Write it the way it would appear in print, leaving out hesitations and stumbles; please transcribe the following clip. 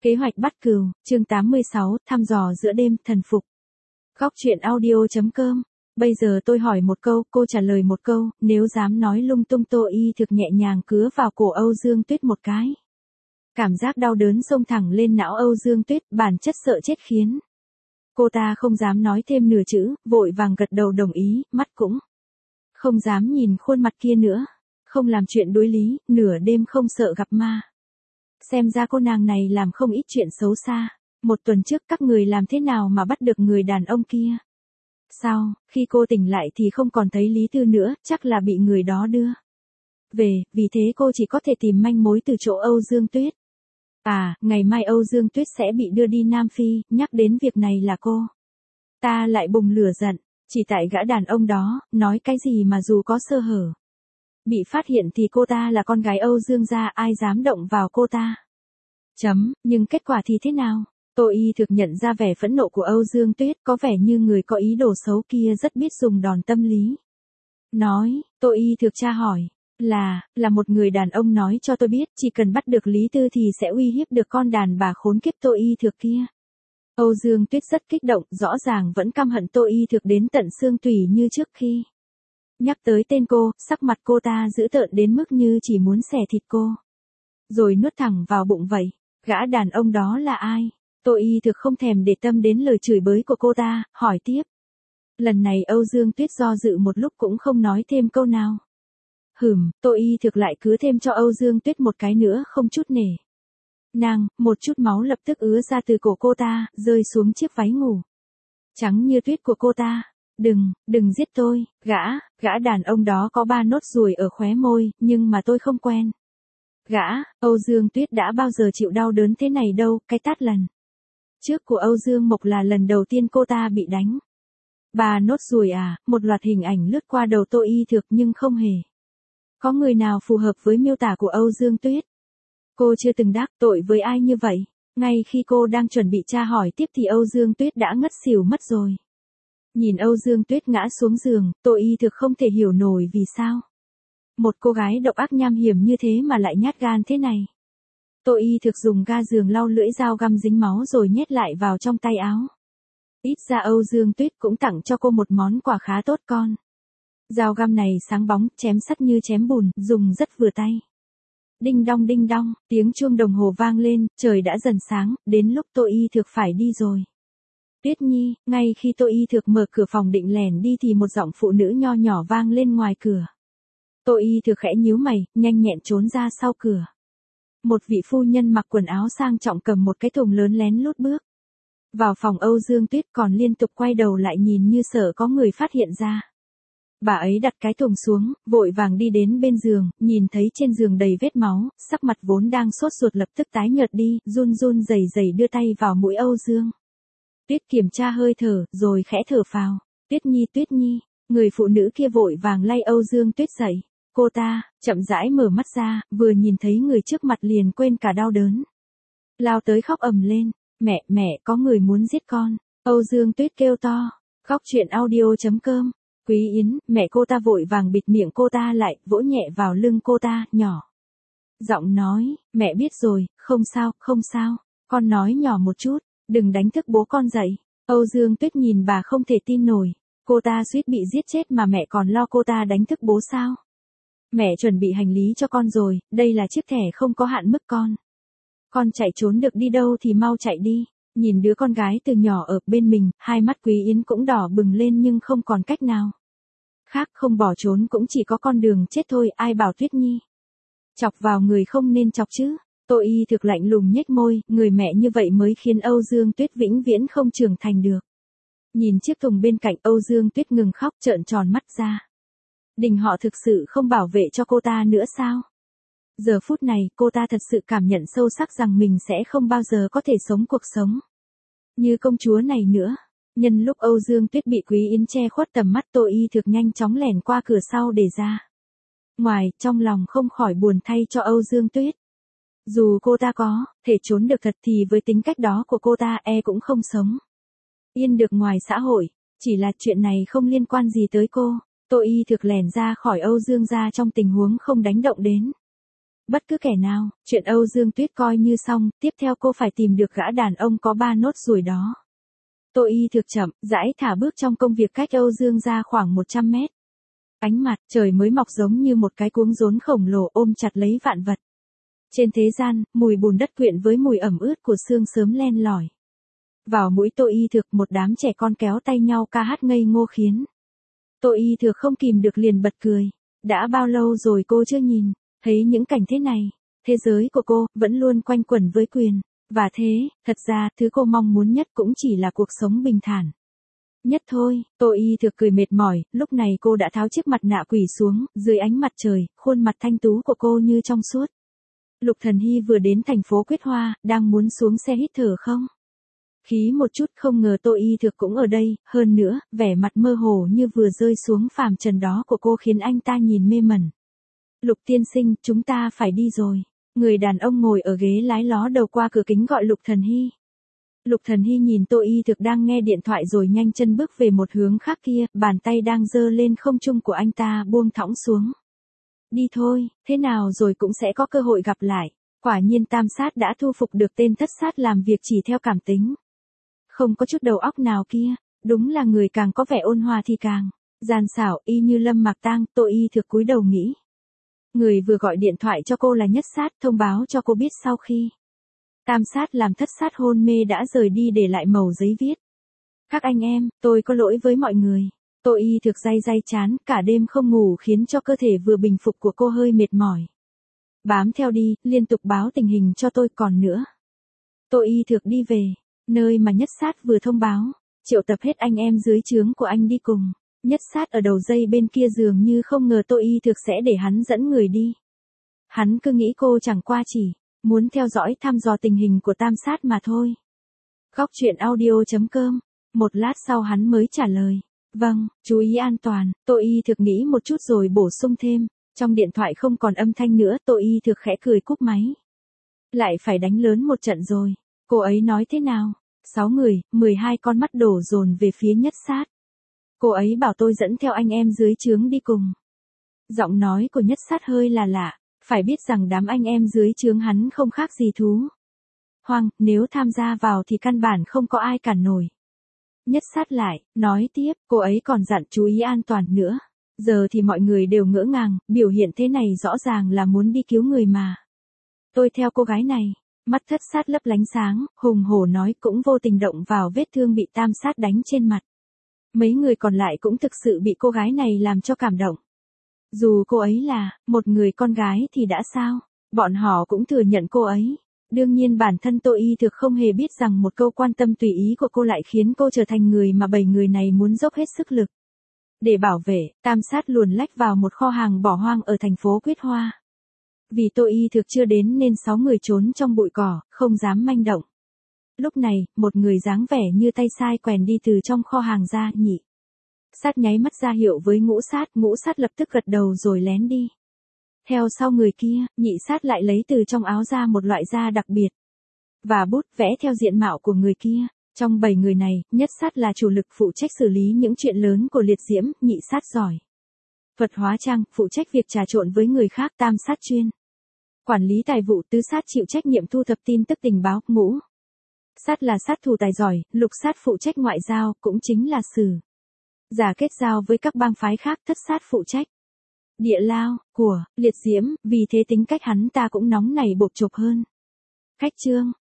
Kế hoạch bắt cừu, chương 86, thăm dò giữa đêm, thần phục. Góc truyện audio.com. Bây giờ tôi hỏi một câu, cô trả lời một câu, nếu dám nói lung tung. Tô Y thực nhẹ nhàng cứa vào cổ Âu Dương Tuyết một cái. Cảm giác đau đớn xông thẳng lên não Âu Dương Tuyết, bản chất sợ chết khiến cô ta không dám nói thêm nửa chữ, vội vàng gật đầu đồng ý, mắt cũng không dám nhìn khuôn mặt kia nữa. Không làm chuyện đối lý, nửa đêm không sợ gặp ma. Xem ra cô nàng này làm không ít chuyện xấu xa. Một tuần trước các người làm thế nào mà bắt được người đàn ông kia? Sao, khi cô tỉnh lại thì không còn thấy Lý Tư nữa, chắc là bị người đó đưa về, vì thế cô chỉ có thể tìm manh mối từ chỗ Âu Dương Tuyết. À, ngày mai Âu Dương Tuyết sẽ bị đưa đi Nam Phi, nhắc đến việc này là cô ta lại bùng lửa giận, chỉ tại gã đàn ông đó, nói cái gì mà dù có sơ hở bị phát hiện thì cô ta là con gái Âu Dương gia, ai dám động vào cô ta. Nhưng kết quả thì thế nào? Tô Y thực nhận ra vẻ phẫn nộ của Âu Dương Tuyết, có vẻ như người có ý đồ xấu kia rất biết dùng đòn tâm lý. Nói, Tô Y thực tra hỏi, là một người đàn ông nói cho tôi biết, chỉ cần bắt được Lý Tư thì sẽ uy hiếp được con đàn bà khốn kiếp Tô Y thực kia. Âu Dương Tuyết rất kích động, rõ ràng vẫn căm hận Tô Y thực đến tận xương tủy như trước khi nhắc tới tên cô, sắc mặt cô ta dữ tợn đến mức như chỉ muốn xẻ thịt cô, rồi nuốt thẳng vào bụng vậy. Gã đàn ông đó là ai? Tô Y thực không thèm để tâm đến lời chửi bới của cô ta, hỏi tiếp. Lần này Âu Dương Tuyết do dự một lúc cũng không nói thêm câu nào. Tô Y thực lại cứ thêm cho Âu Dương Tuyết một cái nữa, không chút nể nang, một chút máu lập tức ứa ra từ cổ cô ta, rơi xuống chiếc váy ngủ trắng như tuyết của cô ta. Đừng giết tôi, gã đàn ông đó có 3 nốt ruồi ở khóe môi, nhưng mà tôi không quen gã. Âu Dương Tuyết đã bao giờ chịu đau đớn thế này đâu, cái tát lần trước của Âu Dương Mộc là lần đầu tiên cô ta bị đánh. 3 nốt ruồi à? Một loạt hình ảnh lướt qua đầu Tô Y thực nhưng không hề có người nào phù hợp với miêu tả của Âu Dương Tuyết. Cô chưa từng đắc tội với ai như vậy. Ngay khi cô đang chuẩn bị tra hỏi tiếp thì Âu Dương Tuyết đã ngất xỉu mất rồi. Nhìn Âu Dương Tuyết ngã xuống giường, Tô Y thực không thể hiểu nổi vì sao một cô gái độc ác nham hiểm như thế mà lại nhát gan thế này. Tô Y thực dùng ga giường lau lưỡi dao găm dính máu rồi nhét lại vào trong tay áo. Ít ra Âu Dương Tuyết cũng tặng cho cô một món quà khá tốt con. Dao găm này sáng bóng, chém sắt như chém bùn, dùng rất vừa tay. Đinh đong, tiếng chuông đồng hồ vang lên, trời đã dần sáng, đến lúc Tô Y thực phải đi rồi. Tuyết Nhi, ngay khi Tô Y thực mở cửa phòng định lèn đi thì một giọng phụ nữ nho nhỏ vang lên ngoài cửa. Tô Y thực khẽ nhíu mày, nhanh nhẹn trốn ra sau cửa. Một vị phu nhân mặc quần áo sang trọng cầm một cái thùng lớn lén lút bước vào phòng Âu Dương Tuyết, còn liên tục quay đầu lại nhìn như sợ có người phát hiện ra. Bà ấy đặt cái thùng xuống, vội vàng đi đến bên giường, nhìn thấy trên giường đầy vết máu, sắc mặt vốn đang sốt ruột lập tức tái nhợt đi, run rẩy đưa tay vào mũi Âu Dương Tuyết kiểm tra hơi thở, rồi khẽ thở phào. Tuyết Nhi, người phụ nữ kia vội vàng lay Âu Dương Tuyết dậy. Cô ta chậm rãi mở mắt ra, vừa nhìn thấy người trước mặt liền quên cả đau đớn, lao tới khóc ầm lên. Mẹ, có người muốn giết con. Âu Dương Tuyết kêu to. Góc truyện audio.com. Quý Yến, mẹ cô ta vội vàng bịt miệng cô ta lại, vỗ nhẹ vào lưng cô ta, nhỏ giọng nói, mẹ biết rồi, không sao, con nói nhỏ một chút, đừng đánh thức bố con dậy. Âu Dương Tuyết nhìn bà không thể tin nổi, cô ta suýt bị giết chết mà mẹ còn lo cô ta đánh thức bố sao? Mẹ chuẩn bị hành lý cho con rồi, đây là chiếc thẻ không có hạn mức con. Con chạy trốn được đi đâu thì mau chạy đi. Nhìn đứa con gái từ nhỏ ở bên mình, hai mắt Quý Yến cũng đỏ bừng lên nhưng không còn cách nào khác, không bỏ trốn cũng chỉ có con đường chết thôi. Ai bảo Tuyết Nhi chọc vào người không nên chọc chứ. Tô Y thực lạnh lùng nhếch môi, người mẹ như vậy mới khiến Âu Dương Tuyết vĩnh viễn không trưởng thành được. Nhìn chiếc thùng bên cạnh, Âu Dương Tuyết ngừng khóc, trợn tròn mắt ra. Đình họ thực sự không bảo vệ cho cô ta nữa sao? Giờ phút này, cô ta thật sự cảm nhận sâu sắc rằng mình sẽ không bao giờ có thể sống cuộc sống như công chúa này nữa. Nhân lúc Âu Dương Tuyết bị Quý Yến che khuất tầm mắt, Tô Y thực nhanh chóng lẻn qua cửa sau để ra ngoài, trong lòng không khỏi buồn thay cho Âu Dương Tuyết. Dù cô ta có thể trốn được thật thì với tính cách đó của cô ta cũng không sống yên được ngoài xã hội. Chỉ là chuyện này không liên quan gì tới cô. Tô Y thực lẻn ra khỏi Âu Dương gia trong tình huống không đánh động đến Bất cứ kẻ nào, chuyện Âu Dương Tuyết coi như xong, tiếp theo cô phải tìm được gã đàn ông có 3 nốt ruồi đó. Tô Y thực chậm, rãi thả bước trong công việc cách Âu Dương ra khoảng 100 mét. Ánh mặt trời mới mọc giống như một cái cuống rốn khổng lồ ôm chặt lấy vạn vật. Trên thế gian, mùi bùn đất quyện với mùi ẩm ướt của sương sớm len lỏi vào mũi Tô Y thực, một đám trẻ con kéo tay nhau ca hát ngây ngô khiến Tô Y thực không kìm được liền bật cười. Đã bao lâu rồi cô chưa nhìn thấy những cảnh thế này. Thế giới của cô vẫn luôn quanh quẩn với quyền và thế, thật ra thứ cô mong muốn nhất cũng chỉ là cuộc sống bình thản nhất thôi. Tô Y thực cười mệt mỏi, lúc này cô đã tháo chiếc mặt nạ quỷ xuống, dưới ánh mặt trời, khuôn mặt thanh tú của cô như trong suốt. Lục Thần Hy vừa đến thành phố Quyết Hoa, đang muốn xuống xe hít thở không khí một chút, không ngờ Tô Y thực cũng ở đây, hơn nữa, vẻ mặt mơ hồ như vừa rơi xuống phàm trần đó của cô khiến anh ta nhìn mê mẩn. Lục tiên sinh, chúng ta phải đi rồi. Người đàn ông ngồi ở ghế lái ló đầu qua cửa kính gọi Lục Thần Hy. Lục Thần Hy nhìn Tô Y thực đang nghe điện thoại rồi nhanh chân bước về một hướng khác kia, bàn tay đang giơ lên không trung của anh ta buông thõng xuống. Đi thôi, thế nào rồi cũng sẽ có cơ hội gặp lại. Quả nhiên Tam Sát đã thu phục được tên thất sát làm việc chỉ theo cảm tính. Không có chút đầu óc nào kia, đúng là người càng có vẻ ôn hòa thì càng gian xảo, y như Lâm Mạc Tang. Tô Y thực cúi đầu nghĩ. Người vừa gọi điện thoại cho cô là Nhất Sát, thông báo cho cô biết sau khi Tam Sát làm thất sát hôn mê đã rời đi để lại mẩu giấy viết. Các anh em, tôi có lỗi với mọi người. Tô Y thực day day chán, cả đêm không ngủ khiến cho cơ thể vừa bình phục của cô hơi mệt mỏi. Bám theo đi, liên tục báo tình hình cho tôi còn nữa. Tô Y thực đi về, nơi mà Nhất Sát vừa thông báo, triệu tập hết anh em dưới trướng của anh đi cùng. Nhất Sát ở đầu dây bên kia dường như không ngờ Tô Y thực sẽ để hắn dẫn người đi. Hắn cứ nghĩ cô chẳng qua chỉ muốn theo dõi thăm dò tình hình của Tam Sát mà thôi. Góc truyện audio.com. Một lát sau hắn mới trả lời. Vâng, chú ý an toàn. Tô Y thực nghĩ một chút rồi bổ sung thêm. Trong điện thoại không còn âm thanh nữa. Tô Y thực khẽ cười cúp máy. Lại phải đánh lớn một trận rồi. Cô ấy nói thế nào? 6 người, 12 con mắt đổ dồn về phía Nhất Sát. Cô ấy bảo tôi dẫn theo anh em dưới trướng đi cùng. Giọng nói của Nhất Sát hơi là lạ. Phải biết rằng đám anh em dưới trướng hắn không khác gì thú hoang, nếu tham gia vào thì căn bản không có ai cản nổi. Nhất Sát lại, nói tiếp, cô ấy còn dặn chú ý an toàn nữa. Giờ thì mọi người đều ngỡ ngàng, biểu hiện thế này rõ ràng là muốn đi cứu người mà. Tôi theo cô gái này, mắt Thất Sát lấp lánh sáng, hùng hổ nói cũng vô tình động vào vết thương bị Tam Sát đánh trên mặt. Mấy người còn lại cũng thực sự bị cô gái này làm cho cảm động. Dù cô ấy là một người con gái thì đã sao, bọn họ cũng thừa nhận cô ấy. Đương nhiên bản thân Tô Y thực không hề biết rằng một câu quan tâm tùy ý của cô lại khiến cô trở thành người mà 7 người này muốn dốc hết sức lực để bảo vệ. Tam Sát luồn lách vào một kho hàng bỏ hoang ở thành phố Quyết Hoa. Vì Tô Y thực chưa đến nên 6 người trốn trong bụi cỏ, không dám manh động. Lúc này, một người dáng vẻ như tay sai quèn đi từ trong kho hàng ra. Nhị Sát nháy mắt ra hiệu với Ngũ Sát lập tức gật đầu rồi lén đi. Theo sau người kia, Nhị Sát lại lấy từ trong áo ra một loại da đặc biệt và bút vẽ theo diện mạo của người kia. Trong 7 người này, Nhất Sát là chủ lực phụ trách xử lý những chuyện lớn của liệt diễm. Nhị Sát giỏi thuật hóa trang, phụ trách việc trà trộn với người khác. Tam Sát chuyên quản lý tài vụ. Tứ Sát chịu trách nhiệm thu thập tin tức tình báo. Ngũ Sát là sát thủ tài giỏi. Lục Sát phụ trách ngoại giao, cũng chính là sử giả kết giao với các bang phái khác. Thất Sát phụ trách địa lao của liệt diễm, vì thế tính cách hắn ta cũng nóng nảy bộc chộp hơn. Khách trương